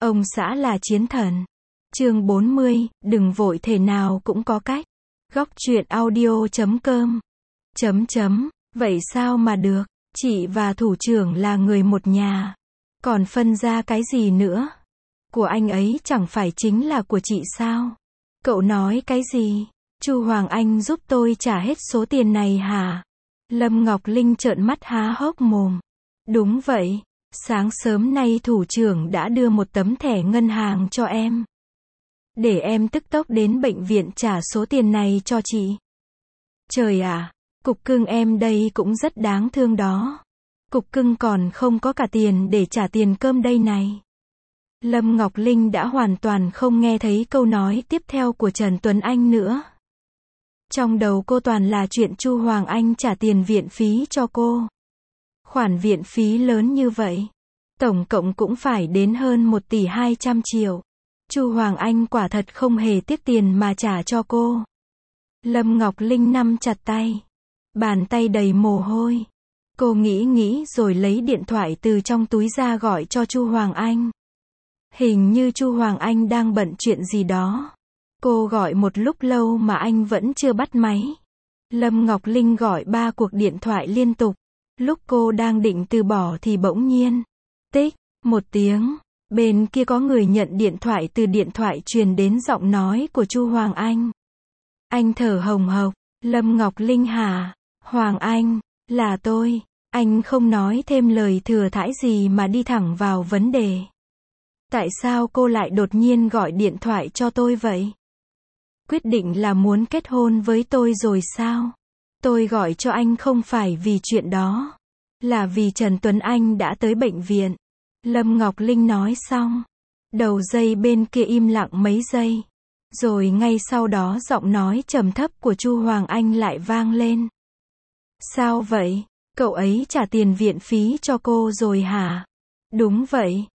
Ông xã là chiến thần. Chương 40, đừng vội, thể nào cũng có cách. Góc truyện audio.com. Vậy sao mà được, chị và thủ trưởng là người một nhà. Còn phân ra cái gì nữa? Của anh ấy chẳng phải chính là của chị sao? Cậu nói cái gì? Chu Hoàng Anh giúp tôi trả hết số tiền này hả? Lâm Ngọc Linh trợn mắt há hốc mồm. Đúng vậy, sáng sớm nay thủ trưởng đã đưa một tấm thẻ ngân hàng cho em. Để em tức tốc đến bệnh viện trả số tiền này cho chị. Trời ạ, cục cưng em đây cũng rất đáng thương đó. Cục cưng còn không có cả tiền để trả tiền cơm đây này. Lâm Ngọc Linh đã hoàn toàn không nghe thấy câu nói tiếp theo của Trần Tuấn Anh nữa. Trong đầu cô toàn là chuyện Chu Hoàng Anh trả tiền viện phí cho cô. Khoản viện phí lớn như vậy, tổng cộng cũng phải đến hơn 1 tỷ 200 triệu. Chu Hoàng Anh quả thật không hề tiếc tiền mà trả cho cô. Lâm Ngọc Linh nắm chặt tay, bàn tay đầy mồ hôi. Cô nghĩ rồi lấy điện thoại từ trong túi ra gọi cho Chu Hoàng Anh. Hình như Chu Hoàng Anh đang bận chuyện gì đó. Cô gọi một lúc lâu mà anh vẫn chưa bắt máy. Lâm Ngọc Linh gọi 3 cuộc điện thoại liên tục. Lúc cô đang định từ bỏ thì bỗng nhiên, tích, một tiếng, bên kia có người nhận điện thoại, từ điện thoại truyền đến giọng nói của Chu Hoàng Anh. Anh thở hồng hộc, Lâm Ngọc Linh hả? Hoàng Anh, là tôi. Anh không nói thêm lời thừa thãi gì mà đi thẳng vào vấn đề. Tại sao cô lại đột nhiên gọi điện thoại cho tôi vậy? Quyết định là muốn kết hôn với tôi rồi sao? Tôi gọi cho anh không phải vì chuyện đó, là vì Trần Tuấn Anh đã tới bệnh viện. Lâm Ngọc Linh nói xong, đầu dây bên kia im lặng mấy giây. Rồi ngay sau đó giọng nói trầm thấp của Chu Hoàng Anh lại vang lên. Sao vậy? Cậu ấy trả tiền viện phí cho cô rồi hả? Đúng vậy.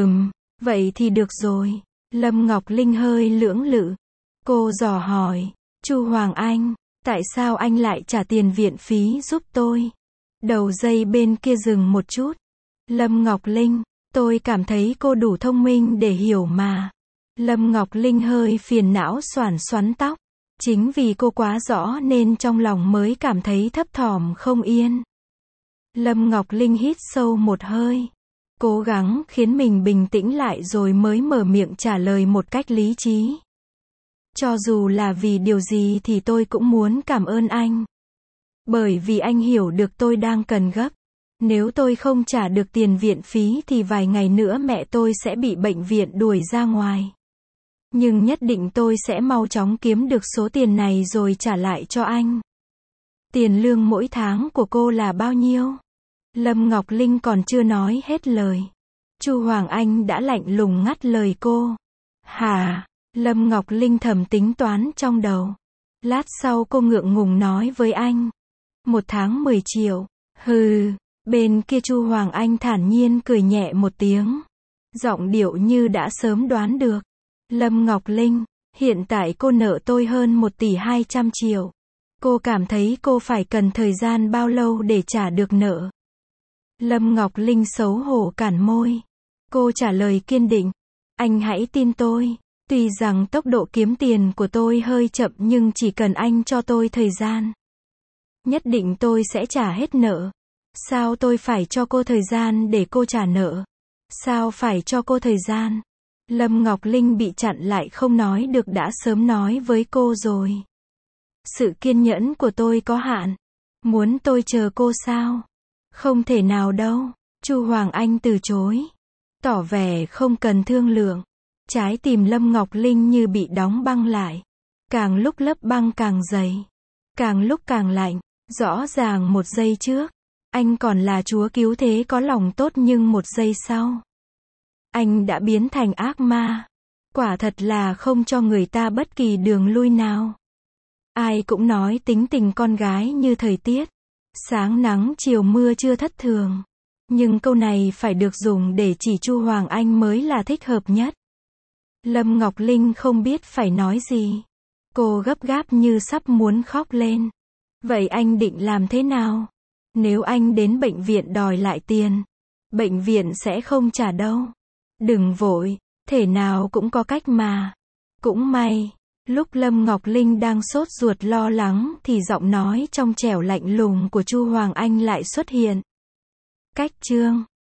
Vậy thì được rồi. Lâm Ngọc Linh hơi lưỡng lự. Cô dò hỏi, Chu Hoàng Anh, tại sao anh lại trả tiền viện phí giúp tôi? Đầu dây bên kia dừng một chút. Lâm Ngọc Linh, tôi cảm thấy cô đủ thông minh để hiểu mà. Lâm Ngọc Linh hơi phiền não xoắn xoắn tóc. Chính vì cô quá rõ nên trong lòng mới cảm thấy thấp thỏm không yên. Lâm Ngọc Linh hít sâu một hơi, cố gắng khiến mình bình tĩnh lại rồi mới mở miệng trả lời một cách lý trí. Cho dù là vì điều gì thì tôi cũng muốn cảm ơn anh. Bởi vì anh hiểu được tôi đang cần gấp. Nếu tôi không trả được tiền viện phí thì vài ngày nữa mẹ tôi sẽ bị bệnh viện đuổi ra ngoài. Nhưng nhất định tôi sẽ mau chóng kiếm được số tiền này rồi trả lại cho anh. Tiền lương mỗi tháng của cô là bao nhiêu? Lâm Ngọc Linh còn chưa nói hết lời. Chu Hoàng Anh đã lạnh lùng ngắt lời cô. Hả? Lâm Ngọc Linh thầm tính toán trong đầu. Lát sau cô ngượng ngùng nói với anh. 1 tháng 10 triệu. Hừ. Bên kia Chu Hoàng Anh thản nhiên cười nhẹ một tiếng. Giọng điệu như đã sớm đoán được. Lâm Ngọc Linh, hiện tại cô nợ tôi hơn 1 tỷ 200 triệu. Cô cảm thấy cô phải cần thời gian bao lâu để trả được nợ? Lâm Ngọc Linh xấu hổ cản môi. Cô trả lời kiên định. Anh hãy tin tôi. Tuy rằng tốc độ kiếm tiền của tôi hơi chậm nhưng chỉ cần anh cho tôi thời gian, nhất định tôi sẽ trả hết nợ. Sao tôi phải cho cô thời gian để cô trả nợ? Sao phải cho cô thời gian? Lâm Ngọc Linh bị chặn lại không nói được, đã sớm nói với cô rồi. Sự kiên nhẫn của tôi có hạn. Muốn tôi chờ cô sao? Không thể nào đâu. Chu Hoàng Anh từ chối, tỏ vẻ không cần thương lượng. Trái tim Lâm Ngọc Linh như bị đóng băng lại. Càng lúc lớp băng càng dày, càng lúc càng lạnh. Rõ ràng 1 giây trước, anh còn là chúa cứu thế có lòng tốt, nhưng 1 giây sau, anh đã biến thành ác ma. Quả thật là không cho người ta bất kỳ đường lui nào. Ai cũng nói tính tình con gái như thời tiết, sáng nắng chiều mưa chưa thất thường. Nhưng câu này phải được dùng để chỉ Chu Hoàng Anh mới là thích hợp nhất. Lâm Ngọc Linh không biết phải nói gì. Cô gấp gáp như sắp muốn khóc lên. Vậy anh định làm thế nào? Nếu anh đến bệnh viện đòi lại tiền, bệnh viện sẽ không trả đâu. Đừng vội, Thể nào cũng có cách mà. Cũng may, lúc Lâm Ngọc Linh đang sốt ruột lo lắng thì giọng nói trong trẻo lạnh lùng của Chu Hoàng Anh lại xuất hiện. Cách chương